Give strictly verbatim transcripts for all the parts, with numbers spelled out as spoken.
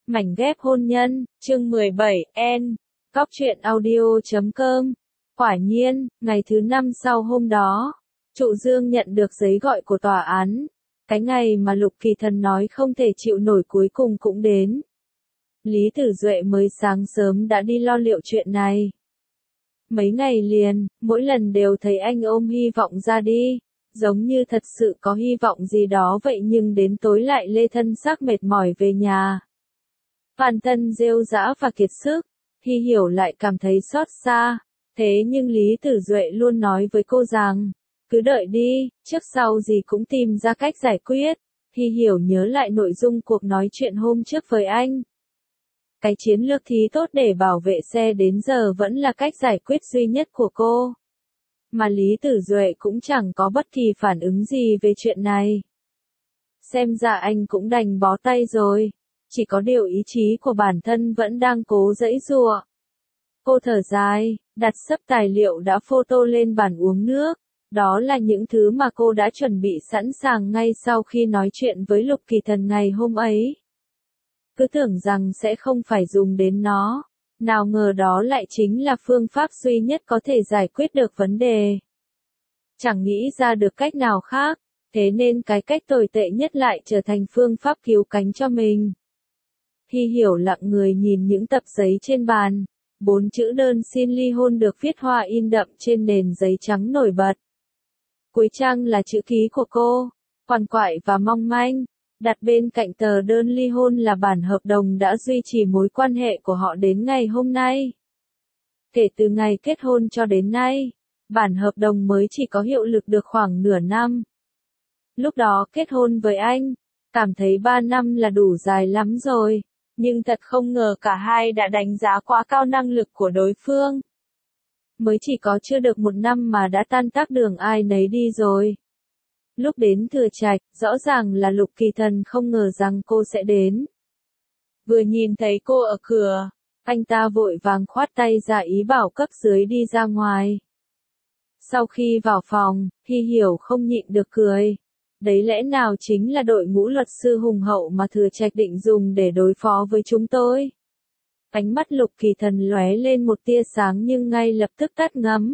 Mảnh ghép hôn nhân, chương mười bảy, N. Cóc truyện audio chấm com. Quả nhiên, ngày thứ năm sau hôm đó, Trụ Dương nhận được giấy gọi của tòa án. Cái ngày mà Lục Kỳ Thần nói không thể chịu nổi cuối cùng cũng đến. Lý Tử Duệ mới sáng sớm đã đi lo liệu chuyện này. Mấy ngày liền, mỗi lần đều thấy anh ôm hy vọng ra đi, giống như thật sự có hy vọng gì đó vậy, nhưng đến tối lại lê thân xác mệt mỏi về nhà. Bản thân rêu rã và kiệt sức, Hy Hiểu lại cảm thấy xót xa, thế nhưng Lý Tử Duệ luôn nói với cô rằng, cứ đợi đi, trước sau gì cũng tìm ra cách giải quyết. Hy Hiểu nhớ lại nội dung cuộc nói chuyện hôm trước với anh. Cái chiến lược thí tốt để bảo vệ xe đến giờ vẫn là cách giải quyết duy nhất của cô. Mà Lý Tử Duệ cũng chẳng có bất kỳ phản ứng gì về chuyện này. Xem ra anh cũng đành bó tay rồi. Chỉ có điều ý chí của bản thân vẫn đang cố giãy giụa. Cô thở dài, đặt sấp tài liệu đã photo lên bàn uống nước. Đó là những thứ mà cô đã chuẩn bị sẵn sàng ngay sau khi nói chuyện với Lục Kỳ Thần ngày hôm ấy. Cứ tưởng rằng sẽ không phải dùng đến nó. Nào ngờ đó lại chính là phương pháp duy nhất có thể giải quyết được vấn đề. Chẳng nghĩ ra được cách nào khác, thế nên cái cách tồi tệ nhất lại trở thành phương pháp cứu cánh cho mình. Hy Hiểu lặng người nhìn những tập giấy trên bàn. Bốn chữ đơn xin ly hôn được viết hoa in đậm trên nền giấy trắng nổi bật. Cuối trang là chữ ký của cô, quằn quại và mong manh. Đặt bên cạnh tờ đơn ly hôn là bản hợp đồng đã duy trì mối quan hệ của họ đến ngày hôm nay. Kể từ ngày kết hôn cho đến nay, bản hợp đồng mới chỉ có hiệu lực được khoảng nửa năm. Lúc đó kết hôn với anh, cảm thấy ba năm là đủ dài lắm rồi, nhưng thật không ngờ cả hai đã đánh giá quá cao năng lực của đối phương. Mới chỉ có chưa được một năm mà đã tan tác đường ai nấy đi rồi. Lúc đến Thừa Trạch, rõ ràng là Lục Kỳ Thần không ngờ rằng cô sẽ đến. Vừa nhìn thấy cô ở cửa, anh ta vội vàng khoát tay ra ý bảo cấp dưới đi ra ngoài. Sau khi vào phòng, Hy Hiểu không nhịn được cười. Đấy lẽ nào chính là đội ngũ luật sư hùng hậu mà Thừa Trạch định dùng để đối phó với chúng tôi? Ánh mắt Lục Kỳ Thần lóe lên một tia sáng nhưng ngay lập tức tắt ngấm.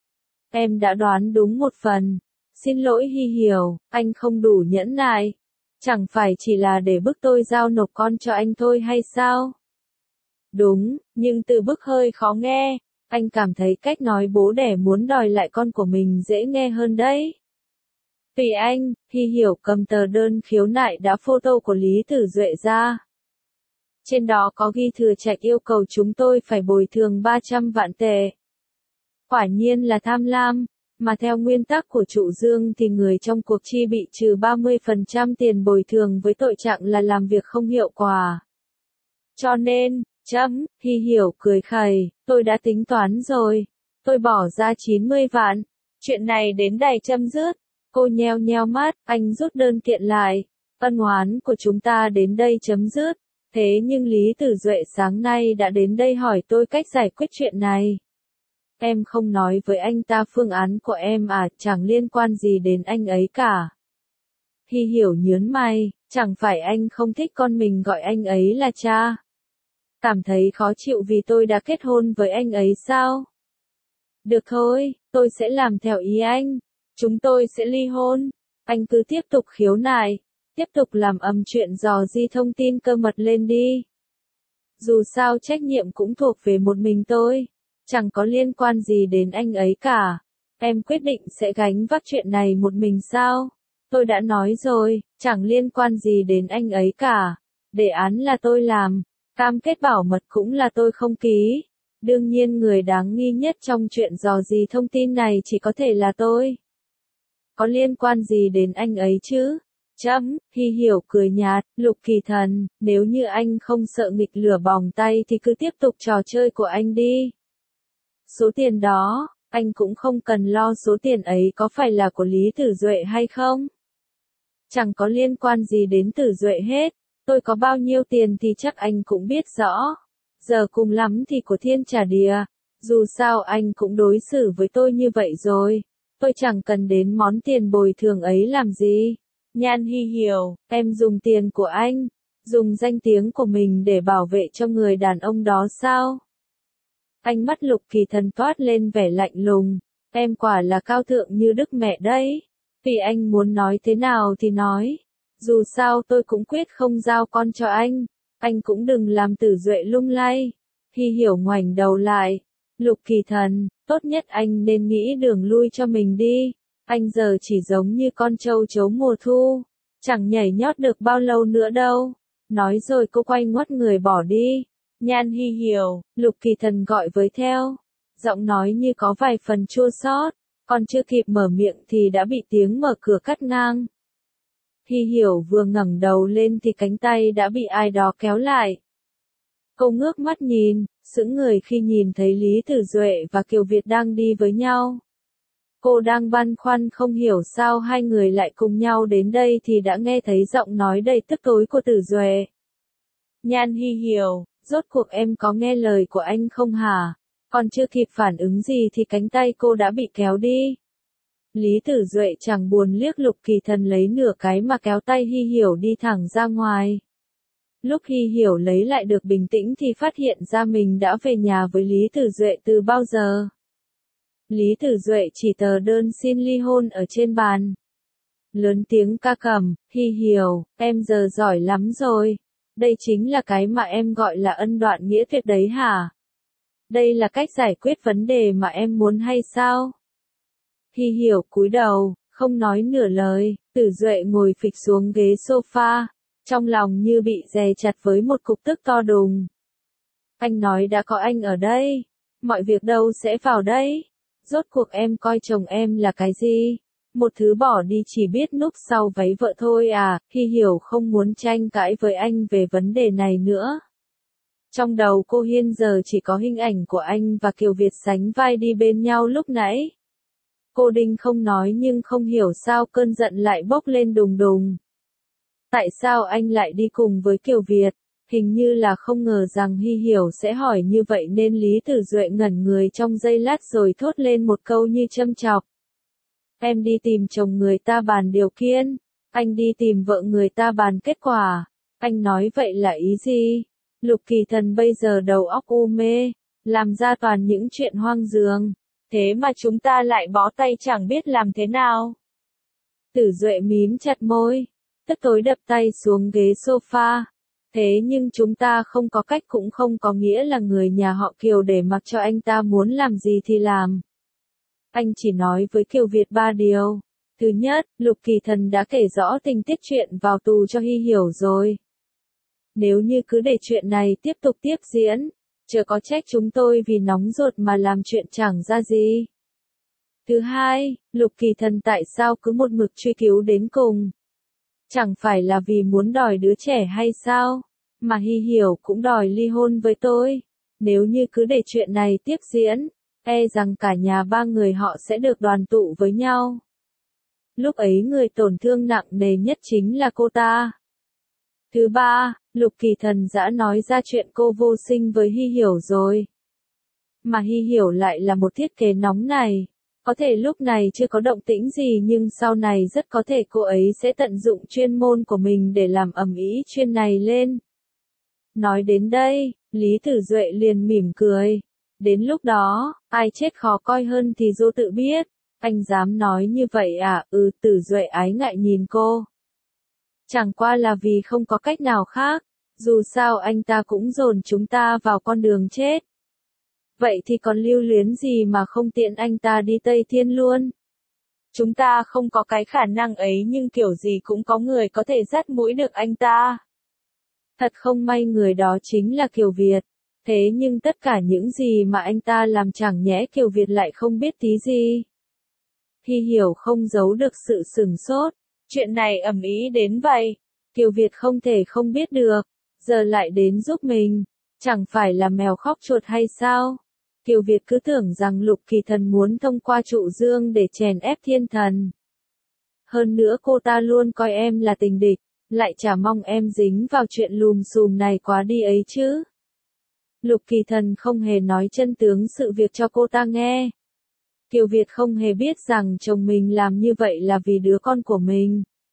Em đã đoán đúng một phần. Xin lỗi Hy Hiểu, anh không đủ nhẫn nại. Chẳng phải chỉ là để bức tôi giao nộp con cho anh thôi hay sao? Đúng, nhưng từ bức hơi khó nghe. Anh cảm thấy cách nói bố đẻ muốn đòi lại con của mình dễ nghe hơn đấy. Vì anh, Hy Hiểu cầm tờ đơn khiếu nại đã photo của Lý Tử Duệ ra. Trên đó có ghi Thừa Trạch yêu cầu chúng tôi phải bồi thường ba trăm vạn tệ. Quả nhiên là tham lam, mà theo nguyên tắc của Trụ Dương thì người trong cuộc chi bị trừ ba mươi phần trăm tiền bồi thường với tội trạng là làm việc không hiệu quả. Cho nên, chấm, Hy Hiểu cười khẩy, tôi đã tính toán rồi. Tôi bỏ ra chín mươi vạn. Chuyện này đến đây chấm dứt. Cô nheo nheo mắt, anh rút đơn kiện lại. Ân oán của chúng ta đến đây chấm dứt. Thế nhưng Lý Tử Duệ sáng nay đã đến đây hỏi tôi cách giải quyết chuyện này. Em không nói với anh ta phương án của em à, chẳng liên quan gì đến anh ấy cả. Hy Hiểu nhớn mày, chẳng phải anh không thích con mình gọi anh ấy là cha? Cảm thấy khó chịu vì tôi đã kết hôn với anh ấy sao? Được thôi, tôi sẽ làm theo ý anh. Chúng tôi sẽ ly hôn. Anh cứ tiếp tục khiếu nại, tiếp tục làm ầm chuyện dò di thông tin cơ mật lên đi. Dù sao trách nhiệm cũng thuộc về một mình tôi. Chẳng có liên quan gì đến anh ấy cả. Em quyết định sẽ gánh vác chuyện này một mình sao? Tôi đã nói rồi, chẳng liên quan gì đến anh ấy cả. Đề án là tôi làm, cam kết bảo mật cũng là tôi không ký. Đương nhiên người đáng nghi nhất trong chuyện dò dỉ thông tin này chỉ có thể là tôi. Có liên quan gì đến anh ấy chứ? Chấm, Hy Hiểu cười nhạt, Lục Kỳ Thần, nếu như anh không sợ nghịch lửa bỏng tay thì cứ tiếp tục trò chơi của anh đi. Số tiền đó, anh cũng không cần lo số tiền ấy có phải là của Lý Tử Duệ hay không. Chẳng có liên quan gì đến Tử Duệ hết, tôi có bao nhiêu tiền thì chắc anh cũng biết rõ. Giờ cùng lắm thì của thiên trả địa, dù sao anh cũng đối xử với tôi như vậy rồi, tôi chẳng cần đến món tiền bồi thường ấy làm gì. Nhan Hy Hiểu, em dùng tiền của anh, Dùng danh tiếng của mình để bảo vệ cho người đàn ông đó sao? Ánh mắt Lục Kỳ Thần toát lên vẻ lạnh lùng, em quả là cao thượng như đức mẹ đấy. Vì anh muốn nói thế nào thì nói. Dù sao tôi cũng quyết không giao con cho anh. Anh cũng đừng làm Tử Duệ lung lay. Hy Hiểu ngoảnh đầu lại. Lục Kỳ Thần, tốt nhất anh nên nghĩ đường lui cho mình đi. Anh giờ chỉ giống như con trâu trấu mùa thu. Chẳng nhảy nhót được bao lâu nữa đâu. Nói rồi cô quay ngoắt người bỏ đi. Nhan Hy Hiểu, Lục Kỳ Thần gọi với theo. Giọng nói như có vài phần chua xót. Còn chưa kịp mở miệng thì đã bị tiếng mở cửa cắt ngang. Hy Hiểu vừa ngẩng đầu lên thì cánh tay đã bị ai đó kéo lại. Cô ngước mắt nhìn, sững người khi nhìn thấy Lý Tử Duệ và Kiều Việt đang đi với nhau. Cô đang băn khoăn không hiểu sao hai người lại cùng nhau đến đây thì đã nghe thấy giọng nói đầy tức tối của Tử Duệ. Nhan Hy Hiểu, rốt cuộc em có nghe lời của anh không hả? Còn chưa kịp phản ứng gì thì cánh tay cô đã bị kéo đi. Lý Tử Duệ chẳng buồn liếc Lục Kỳ Thần lấy nửa cái mà kéo tay Hy Hiểu đi thẳng ra ngoài. Lúc Hy Hiểu lấy lại được bình tĩnh thì phát hiện ra mình đã về nhà với Lý Tử Duệ từ bao giờ. Lý Tử Duệ chỉ tờ đơn xin ly hôn ở trên bàn. Lớn tiếng ca cẩm, Hy Hiểu, em giờ giỏi lắm rồi. Đây chính là cái mà em gọi là ân đoạn nghĩa tuyệt đấy hả? Đây là cách giải quyết vấn đề mà em muốn hay sao? Hy Hiểu cúi đầu, không nói nửa lời. Tử Duệ ngồi phịch xuống ghế sofa, trong lòng như bị dè chặt với một cục tức to đùng. Anh nói đã có anh ở đây, mọi việc đâu sẽ vào đây. Rốt cuộc em coi chồng em là cái gì? Một thứ bỏ đi chỉ biết núp sau váy vợ thôi à? Hy Hiểu không muốn tranh cãi với anh về vấn đề này nữa. Trong đầu cô Hiên giờ chỉ có hình ảnh của anh và Kiều Việt sánh vai đi bên nhau lúc nãy. Cô Đinh không nói nhưng không hiểu sao cơn giận lại bốc lên đùng đùng. Tại sao anh lại đi cùng với Kiều Việt? Hình như là không ngờ rằng Hy Hiểu sẽ hỏi như vậy nên Lý Tử Duệ ngẩn người trong giây lát rồi thốt lên một câu như châm chọc. Em đi tìm chồng người ta bàn điều kiện, anh đi tìm vợ người ta bàn kết quả. Anh nói vậy là ý gì? Lục Kỳ Thần bây giờ đầu óc u mê, làm ra toàn những chuyện hoang dường. Thế mà chúng ta lại bó tay chẳng biết làm thế nào. Tử Duệ mím chặt môi, tức tối đập tay xuống ghế sofa. Thế nhưng chúng ta không có cách cũng không có nghĩa là người nhà họ Kiều để mặc cho anh ta muốn làm gì thì làm. Anh chỉ nói với Kiều Việt ba điều. Thứ nhất, Lục Kỳ Thần đã kể rõ tình tiết chuyện vào tù cho Hy Hiểu rồi. Nếu như cứ để chuyện này tiếp tục tiếp diễn, chớ có trách chúng tôi vì nóng ruột mà làm chuyện chẳng ra gì. Thứ hai, Lục Kỳ Thần tại sao cứ một mực truy cứu đến cùng? Chẳng phải là vì muốn đòi đứa trẻ hay sao? Mà Hy Hiểu cũng đòi ly hôn với tôi. Nếu như cứ để chuyện này tiếp diễn, e rằng cả nhà ba người họ sẽ được đoàn tụ với nhau. Lúc ấy người tổn thương nặng nề nhất chính là cô ta. Thứ ba, Lục Kỳ Thần đã nói ra chuyện cô vô sinh với Hy Hiểu rồi. Mà Hy Hiểu lại là một thiết kế nóng này. Có thể lúc này chưa có động tĩnh gì nhưng sau này rất có thể cô ấy sẽ tận dụng chuyên môn của mình để làm ầm ĩ chuyện này lên. Nói đến đây, Lý Tử Duệ liền mỉm cười. Đến lúc đó, ai chết khó coi hơn thì dô tự biết. Anh dám nói như vậy à? Ừ, Tử Duệ ái ngại nhìn cô. Chẳng qua là vì không có cách nào khác. Dù sao anh ta cũng dồn chúng ta vào con đường chết. Vậy thì còn lưu luyến gì mà không tiện anh ta đi Tây Thiên luôn. Chúng ta không có cái khả năng ấy nhưng kiểu gì cũng có người có thể dắt mũi được anh ta. Thật không may người đó chính là Kiều Việt. Thế nhưng tất cả những gì mà anh ta làm chẳng nhẽ Kiều Việt lại không biết tí gì. Hy Hiểu không giấu được sự sửng sốt. Chuyện này ầm ĩ đến vậy. Kiều Việt không thể không biết được. Giờ lại đến giúp mình. Chẳng phải là mèo khóc chuột hay sao? Kiều Việt cứ tưởng rằng Lục Kỳ Thần muốn thông qua Trụ Dương để chèn ép Thiên Thần. Hơn nữa cô ta luôn coi em là tình địch, lại chả mong em dính vào chuyện lùm xùm này quá đi ấy chứ. Lục Kỳ Thần không hề nói chân tướng sự việc cho cô ta nghe. Kiều Việt không hề biết rằng chồng mình làm như vậy là vì đứa con của mình.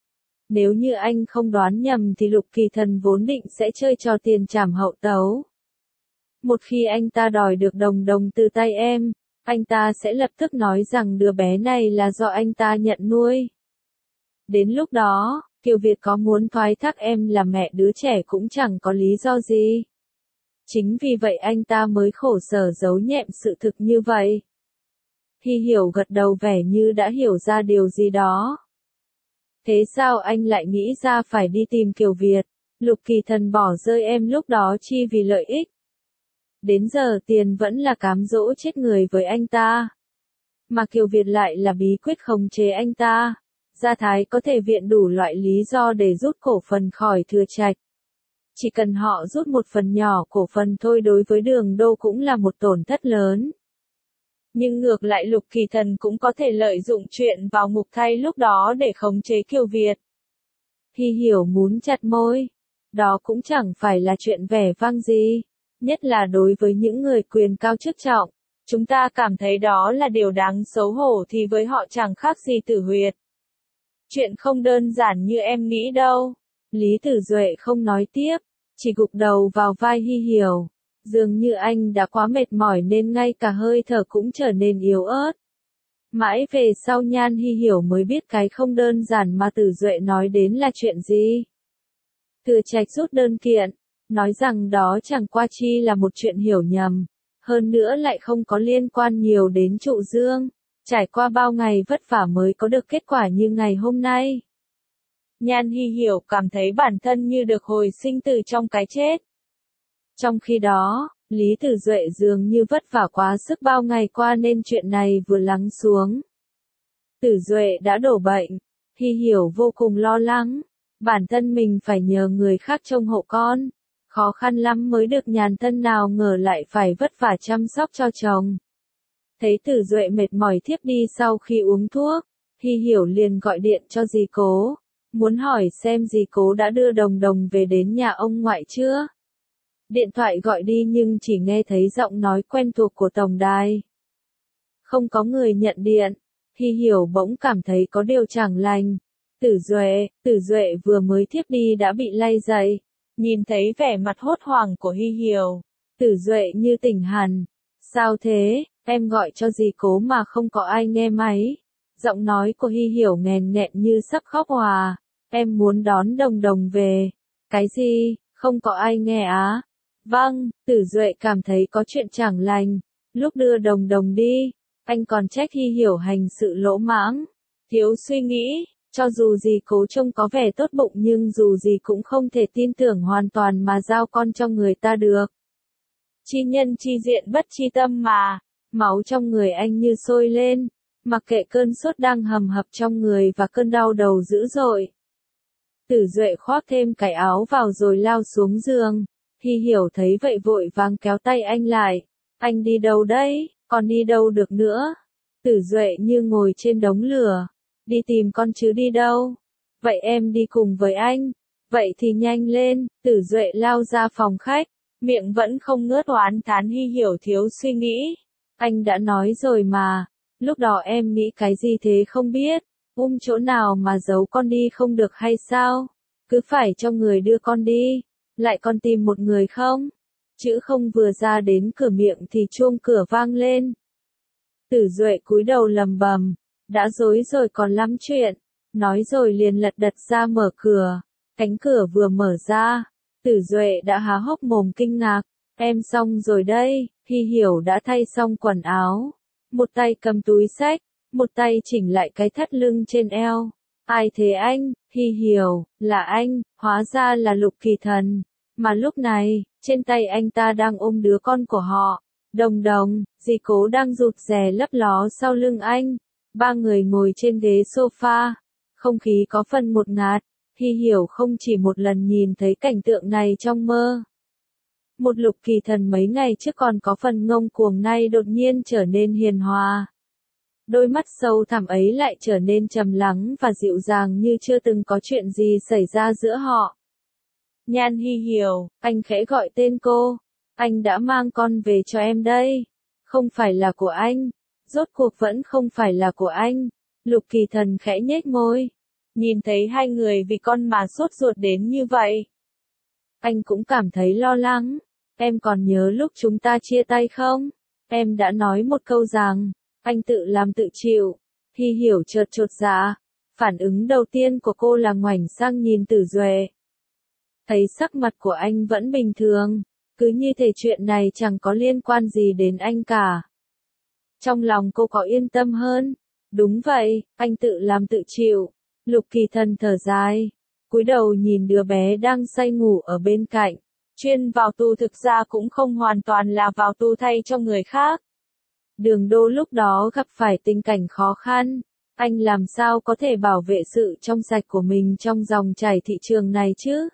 Nếu như anh không đoán nhầm thì Lục Kỳ Thần vốn định sẽ chơi trò tiền trảm hậu tấu. Một khi anh ta đòi được đồng đồng từ tay em, anh ta sẽ lập tức nói rằng đứa bé này là do anh ta nhận nuôi. Đến lúc đó, Kiều Việt có muốn thoái thác em là mẹ đứa trẻ cũng chẳng có lý do gì. Chính vì vậy anh ta mới khổ sở giấu nhẹm sự thực như vậy. Hy Hiểu gật đầu vẻ như đã hiểu ra điều gì đó. Thế sao anh lại nghĩ ra phải đi tìm Kiều Việt? Lục Kỳ Thần bỏ rơi em lúc đó chi vì lợi ích. Đến giờ tiền vẫn là cám dỗ chết người với anh ta. Mà Kiều Việt lại là bí quyết khống chế anh ta. Gia Thái có thể viện đủ loại lý do để rút cổ phần khỏi Thừa Trạch. Chỉ cần họ rút một phần nhỏ cổ phần thôi đối với Đường Đô cũng là một tổn thất lớn. Nhưng ngược lại Lục Kỳ Thần cũng có thể lợi dụng chuyện vào ngục thay lúc đó để khống chế Kiều Việt. Hy Hiểu muốn chặt môi. Đó cũng chẳng phải là chuyện vẻ vang gì. Nhất là đối với những người quyền cao chức trọng. Chúng ta cảm thấy đó là điều đáng xấu hổ thì với họ chẳng khác gì tử huyệt. Chuyện không đơn giản như em nghĩ đâu. Lý Tử Duệ không nói tiếp, chỉ gục đầu vào vai Hy Hiểu. Dường như anh đã quá mệt mỏi nên ngay cả hơi thở cũng trở nên yếu ớt. Mãi về sau Nhan Hy Hiểu mới biết cái không đơn giản mà Tử Duệ nói đến là chuyện gì. Thừa Trạch rút đơn kiện, nói rằng đó chẳng qua chi là một chuyện hiểu nhầm, hơn nữa lại không có liên quan nhiều đến Trụ Dương. Trải qua bao ngày vất vả mới có được kết quả như ngày hôm nay. Nhan Hy Hiểu cảm thấy bản thân như được hồi sinh từ trong cái chết. Trong khi đó, Lý Tử Duệ dường như vất vả quá sức bao ngày qua nên chuyện này vừa lắng xuống. Tử Duệ đã đổ bệnh, Hy Hiểu vô cùng lo lắng, bản thân mình phải nhờ người khác trông hộ con, khó khăn lắm mới được nhàn thân nào ngờ lại phải vất vả chăm sóc cho chồng. Thấy Tử Duệ mệt mỏi thiếp đi sau khi uống thuốc, Hy Hiểu liền gọi điện cho dì Cố, muốn hỏi xem dì Cố đã đưa đồng đồng về đến nhà ông ngoại chưa. Điện thoại gọi đi nhưng chỉ nghe thấy giọng nói quen thuộc của tổng đài. Không có người nhận điện, Hy Hiểu bỗng cảm thấy có điều chẳng lành. Tử Duệ, Tử Duệ vừa mới thiếp đi đã bị lay dậy. Nhìn thấy vẻ mặt hốt hoảng của Hy Hiểu, Tử Duệ như tỉnh hẳn. Sao thế, em gọi cho dì Cố mà không có ai nghe máy. Giọng nói của Hy Hiểu nghèn nghẹn như sắp khóc hòa. Em muốn đón đồng đồng về. Cái gì, không có ai nghe á? Vâng, Tử Duệ cảm thấy có chuyện chẳng lành. Lúc đưa đồng đồng đi, anh còn trách Hy Hiểu hành sự lỗ mãng, thiếu suy nghĩ. Cho dù dì Cố trông có vẻ tốt bụng nhưng dù gì cũng không thể tin tưởng hoàn toàn mà giao con cho người ta được. Chi nhân chi diện bất chi tâm mà. Máu trong người anh như sôi lên, mặc kệ cơn sốt đang hầm hập trong người và cơn đau đầu dữ dội. Tử Duệ khoác thêm cái áo vào rồi lao xuống giường. Hy Hiểu thấy vậy vội vàng kéo tay anh lại. Anh đi đâu đấy, còn đi đâu được nữa? Tử Duệ như ngồi trên đống lửa. Đi tìm con chứ đi đâu? Vậy em đi cùng với anh. Vậy thì nhanh lên. Tử Duệ lao ra phòng khách, miệng vẫn không ngớt oán thán Hy Hiểu thiếu suy nghĩ. Anh đã nói rồi mà, lúc đó em nghĩ cái gì thế không biết, um chỗ nào mà giấu con đi không được hay sao? Cứ phải cho người đưa con đi, lại còn tìm một người không? Chữ không vừa ra đến cửa miệng thì chuông cửa vang lên. Tử Duệ cúi đầu lầm bầm, đã dối rồi còn lắm chuyện, nói rồi liền lật đật ra mở cửa, cánh cửa vừa mở ra, Tử Duệ đã há hốc mồm kinh ngạc, em xong rồi đây. Hy Hiểu đã thay xong quần áo, một tay cầm túi xách, một tay chỉnh lại cái thắt lưng trên eo. Ai thế anh? Hy Hiểu, là anh, hóa ra là Lục Kỳ Thần. Mà lúc này, trên tay anh ta đang ôm đứa con của họ. Đồng đồng, dì Cố đang rụt rè lấp ló sau lưng anh. Ba người ngồi trên ghế sofa. Không khí có phần một ngạt. Hy Hiểu không chỉ một lần nhìn thấy cảnh tượng này trong mơ. Một Lục Kỳ Thần mấy ngày trước còn có phần ngông cuồng nay đột nhiên trở nên hiền hòa. Đôi mắt sâu thẳm ấy lại trở nên trầm lắng và dịu dàng như chưa từng có chuyện gì xảy ra giữa họ. Nhan Hy Hiểu, anh khẽ gọi tên cô. Anh đã mang con về cho em đây. Không phải là của anh. Rốt cuộc vẫn không phải là của anh. Lục Kỳ Thần khẽ nhếch môi. Nhìn thấy hai người vì con mà sốt ruột đến như vậy. Anh cũng cảm thấy lo lắng. Em còn nhớ lúc chúng ta chia tay không? Em đã nói một câu rằng, anh tự làm tự chịu. Hy Hiểu chợt chột dạ. Phản ứng đầu tiên của cô là ngoảnh sang nhìn Tử Duệ. Thấy sắc mặt của anh vẫn bình thường, cứ như thể chuyện này chẳng có liên quan gì đến anh cả. Trong lòng cô có yên tâm hơn. Đúng vậy, anh tự làm tự chịu. Lục Kỳ Thần thở dài, cúi đầu nhìn đứa bé đang say ngủ ở bên cạnh. Chuyên vào tù thực ra cũng không hoàn toàn là vào tù thay cho người khác. Đường Đô lúc đó gặp phải tình cảnh khó khăn. Anh làm sao có thể bảo vệ sự trong sạch của mình trong dòng chảy thị trường này chứ?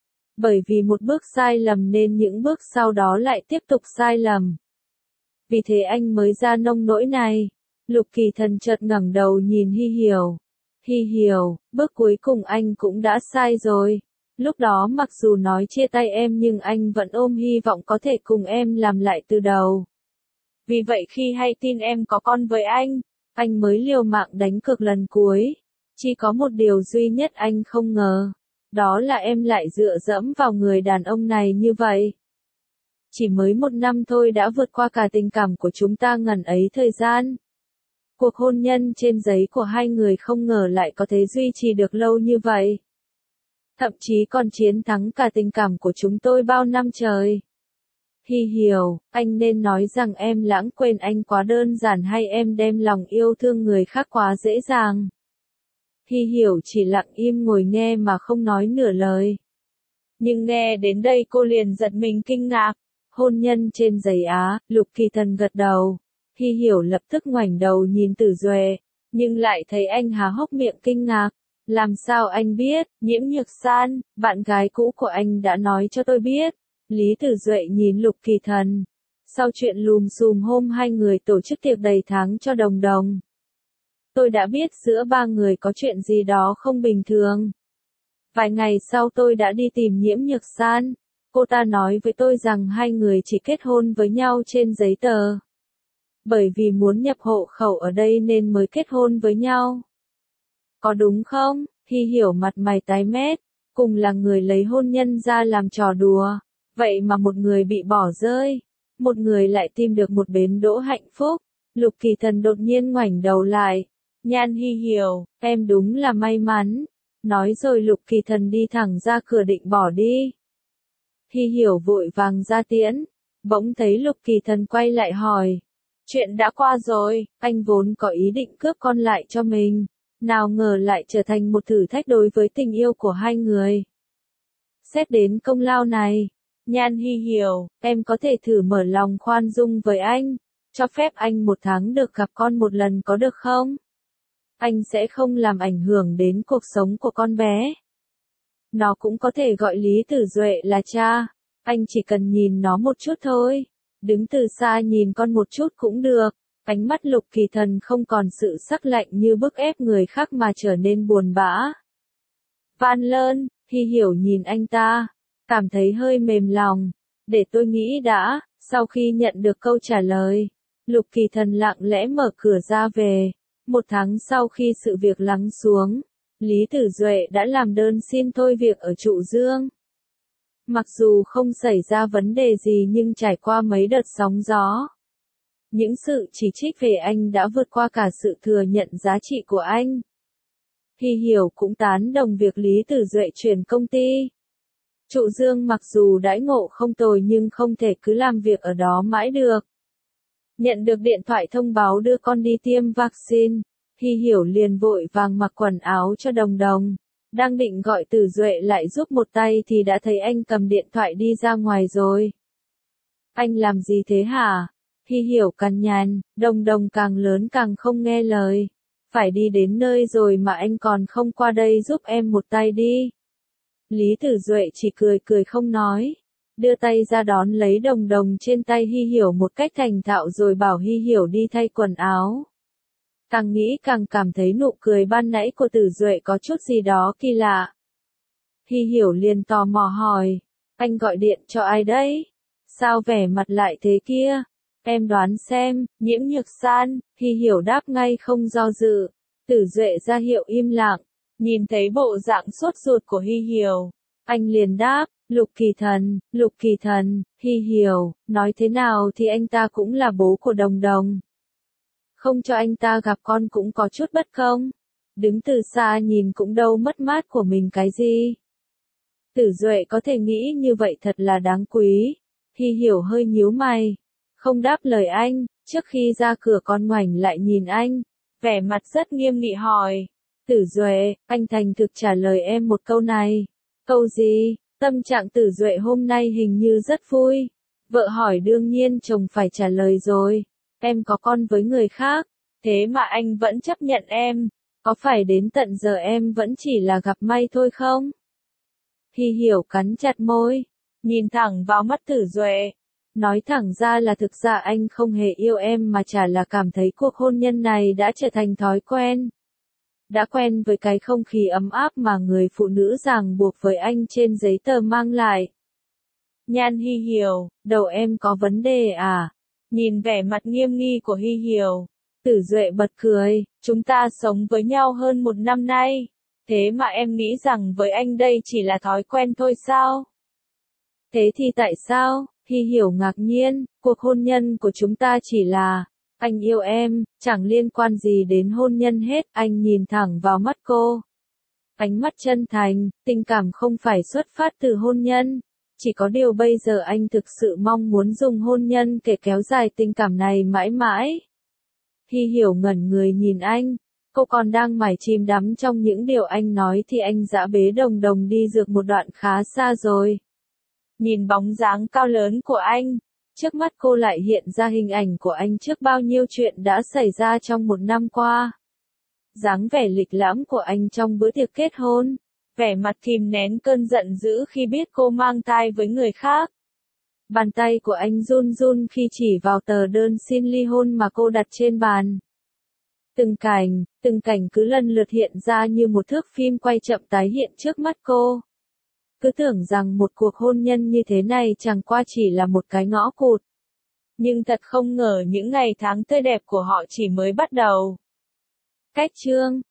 Bởi vì một bước sai lầm nên những bước sau đó lại tiếp tục sai lầm. Vì thế anh mới ra nông nỗi này. Lục Kỳ Thần chợt ngẩng đầu nhìn Hy Hiểu. Hy Hiểu, bước cuối cùng anh cũng đã sai rồi. Lúc đó mặc dù nói chia tay em nhưng anh vẫn ôm hy vọng có thể cùng em làm lại từ đầu. Vì vậy khi hay tin em có con với anh, anh mới liều mạng đánh cược lần cuối. Chỉ có một điều duy nhất anh không ngờ. Đó là em lại dựa dẫm vào người đàn ông này như vậy. Chỉ mới một năm thôi đã vượt qua cả tình cảm của chúng ta ngần ấy thời gian. Cuộc hôn nhân trên giấy của hai người không ngờ lại có thể duy trì được lâu như vậy. Thậm chí còn chiến thắng cả tình cảm của chúng tôi bao năm trời. Hy Hiểu, anh nên nói rằng em lãng quên anh quá đơn giản hay em đem lòng yêu thương người khác quá dễ dàng. Hy Hiểu chỉ lặng im ngồi nghe mà không nói nửa lời. Nhưng nghe đến đây cô liền giật mình kinh ngạc. Hôn nhân trên giấy á, Lục Kỳ Thần gật đầu. Hy Hiểu lập tức ngoảnh đầu nhìn Tử Duệ, nhưng lại thấy anh há hốc miệng kinh ngạc. Làm sao anh biết? Nhiễm Nhược San, bạn gái cũ của anh đã nói cho tôi biết. Lý Tử Duệ nhìn Lục Kỳ Thần. Sau chuyện lùm xùm hôm hai người tổ chức tiệc đầy tháng cho Đồng Đồng, tôi đã biết giữa ba người có chuyện gì đó không bình thường. Vài ngày sau tôi đã đi tìm Nhiễm Nhược San. Cô ta nói với tôi rằng hai người chỉ kết hôn với nhau trên giấy tờ. Bởi vì muốn nhập hộ khẩu ở đây nên mới kết hôn với nhau. Có đúng không? Hy Hiểu mặt mày tái mét. Cùng là người lấy hôn nhân ra làm trò đùa. Vậy mà một người bị bỏ rơi. Một người lại tìm được một bến đỗ hạnh phúc. Lục Kỳ Thần đột nhiên ngoảnh đầu lại. Nhan Hy Hiểu, em đúng là may mắn. Nói rồi Lục Kỳ Thần đi thẳng ra cửa định bỏ đi. Hy Hiểu vội vàng ra tiễn. Bỗng thấy Lục Kỳ Thần quay lại hỏi. Chuyện đã qua rồi, anh vốn có ý định cướp con lại cho mình. Nào ngờ lại trở thành một thử thách đối với tình yêu của hai người. Xét đến công lao này, Nhan Hy Hiểu, em có thể thử mở lòng khoan dung với anh. Cho phép anh một tháng được gặp con một lần có được không? Anh sẽ không làm ảnh hưởng đến cuộc sống của con bé. Nó cũng có thể gọi Lý Tử Duệ là cha. Anh chỉ cần nhìn nó một chút thôi. Đứng từ xa nhìn con một chút cũng được. Ánh mắt Lục Kỳ Thần không còn sự sắc lạnh như bức ép người khác mà trở nên buồn bã. Van Lơn, Hy Hiểu nhìn anh ta, cảm thấy hơi mềm lòng. Để tôi nghĩ đã, sau khi nhận được câu trả lời, Lục Kỳ Thần lặng lẽ mở cửa ra về. Một tháng sau khi sự việc lắng xuống, Lý Tử Duệ đã làm đơn xin thôi việc ở Trụ Dương. Mặc dù không xảy ra vấn đề gì nhưng trải qua mấy đợt sóng gió. Những sự chỉ trích về anh đã vượt qua cả sự thừa nhận giá trị của anh. Hy Hiểu cũng tán đồng việc Lý Tử Duệ chuyển công ty. Trụ Dương mặc dù đãi ngộ không tồi nhưng không thể cứ làm việc ở đó mãi được. Nhận được điện thoại thông báo đưa con đi tiêm vaccine, Hy Hiểu liền vội vàng mặc quần áo cho Đồng Đồng. Đang định gọi Tử Duệ lại giúp một tay thì đã thấy anh cầm điện thoại đi ra ngoài rồi. Anh làm gì thế hả? Hy Hiểu cằn nhằn, Đồng Đồng càng lớn càng không nghe lời. Phải đi đến nơi rồi mà anh còn không qua đây giúp em một tay đi. Lý Tử Duệ chỉ cười cười không nói. Đưa tay ra đón lấy Đồng Đồng trên tay Hy Hiểu một cách thành thạo rồi bảo Hy Hiểu đi thay quần áo. Càng nghĩ càng cảm thấy nụ cười ban nãy của Tử Duệ có chút gì đó kỳ lạ. Hy Hiểu liền tò mò hỏi, anh gọi điện cho ai đấy? Sao vẻ mặt lại thế kia? Em đoán xem, Nhiễm Nhược San. Hy Hiểu đáp ngay không do dự. Tử Duệ ra hiệu im lặng, Nhìn thấy bộ dạng sốt ruột của Hy Hiểu, anh liền đáp, Lục Kỳ Thần, Lục Kỳ Thần, Hy Hiểu, nói thế nào thì anh ta cũng là bố của Đồng Đồng. Không cho anh ta gặp con cũng có chút bất công. Đứng từ xa nhìn cũng đâu mất mát của mình cái gì. Tử Duệ có thể nghĩ như vậy thật là đáng quý. Hy Hiểu hơi nhíu mày, không đáp lời anh, trước khi ra cửa con ngoảnh lại nhìn anh, vẻ mặt rất nghiêm nghị hỏi. Tử Duệ, anh thành thực trả lời em một câu này. Câu gì? Tâm trạng Tử Duệ hôm nay hình như rất vui. Vợ hỏi đương nhiên chồng phải trả lời rồi. Em có con với người khác, thế mà anh vẫn chấp nhận em. Có phải đến tận giờ em vẫn chỉ là gặp may thôi không? Hy Hiểu cắn chặt môi, nhìn thẳng vào mắt Tử Duệ. Nói thẳng ra là thực ra anh không hề yêu em mà chả là cảm thấy cuộc hôn nhân này đã trở thành thói quen. Đã quen với cái không khí ấm áp mà người phụ nữ ràng buộc với anh trên giấy tờ mang lại. Nhan Hy Hiểu, đầu em có vấn đề à? Nhìn vẻ mặt nghiêm nghị của Hy Hiểu, Tử Duệ bật cười, chúng ta sống với nhau hơn một năm nay. Thế mà em nghĩ rằng với anh đây chỉ là thói quen thôi sao? Thế thì tại sao? Hy Hiểu ngạc nhiên, cuộc hôn nhân của chúng ta chỉ là, anh yêu em, chẳng liên quan gì đến hôn nhân hết. Anh nhìn thẳng vào mắt cô. Ánh mắt chân thành, tình cảm không phải xuất phát từ hôn nhân. Chỉ có điều bây giờ anh thực sự mong muốn dùng hôn nhân để kéo dài tình cảm này mãi mãi. Hy Hiểu ngẩn người nhìn anh. Cô còn đang mải chìm đắm trong những điều anh nói thì anh đã bế Đồng Đồng đi dược một đoạn khá xa rồi. Nhìn bóng dáng cao lớn của anh, trước mắt cô lại hiện ra hình ảnh của anh trước bao nhiêu chuyện đã xảy ra trong một năm qua. Dáng vẻ lịch lãm của anh trong bữa tiệc kết hôn, vẻ mặt kìm nén cơn giận dữ khi biết cô mang thai với người khác. Bàn tay của anh run run khi chỉ vào tờ đơn xin ly hôn mà cô đặt trên bàn. Từng cảnh, từng cảnh cứ lần lượt hiện ra như một thước phim quay chậm tái hiện trước mắt cô. Cứ tưởng rằng một cuộc hôn nhân như thế này chẳng qua chỉ là một cái ngõ cụt. Nhưng thật không ngờ những ngày tháng tươi đẹp của họ chỉ mới bắt đầu. Cách chương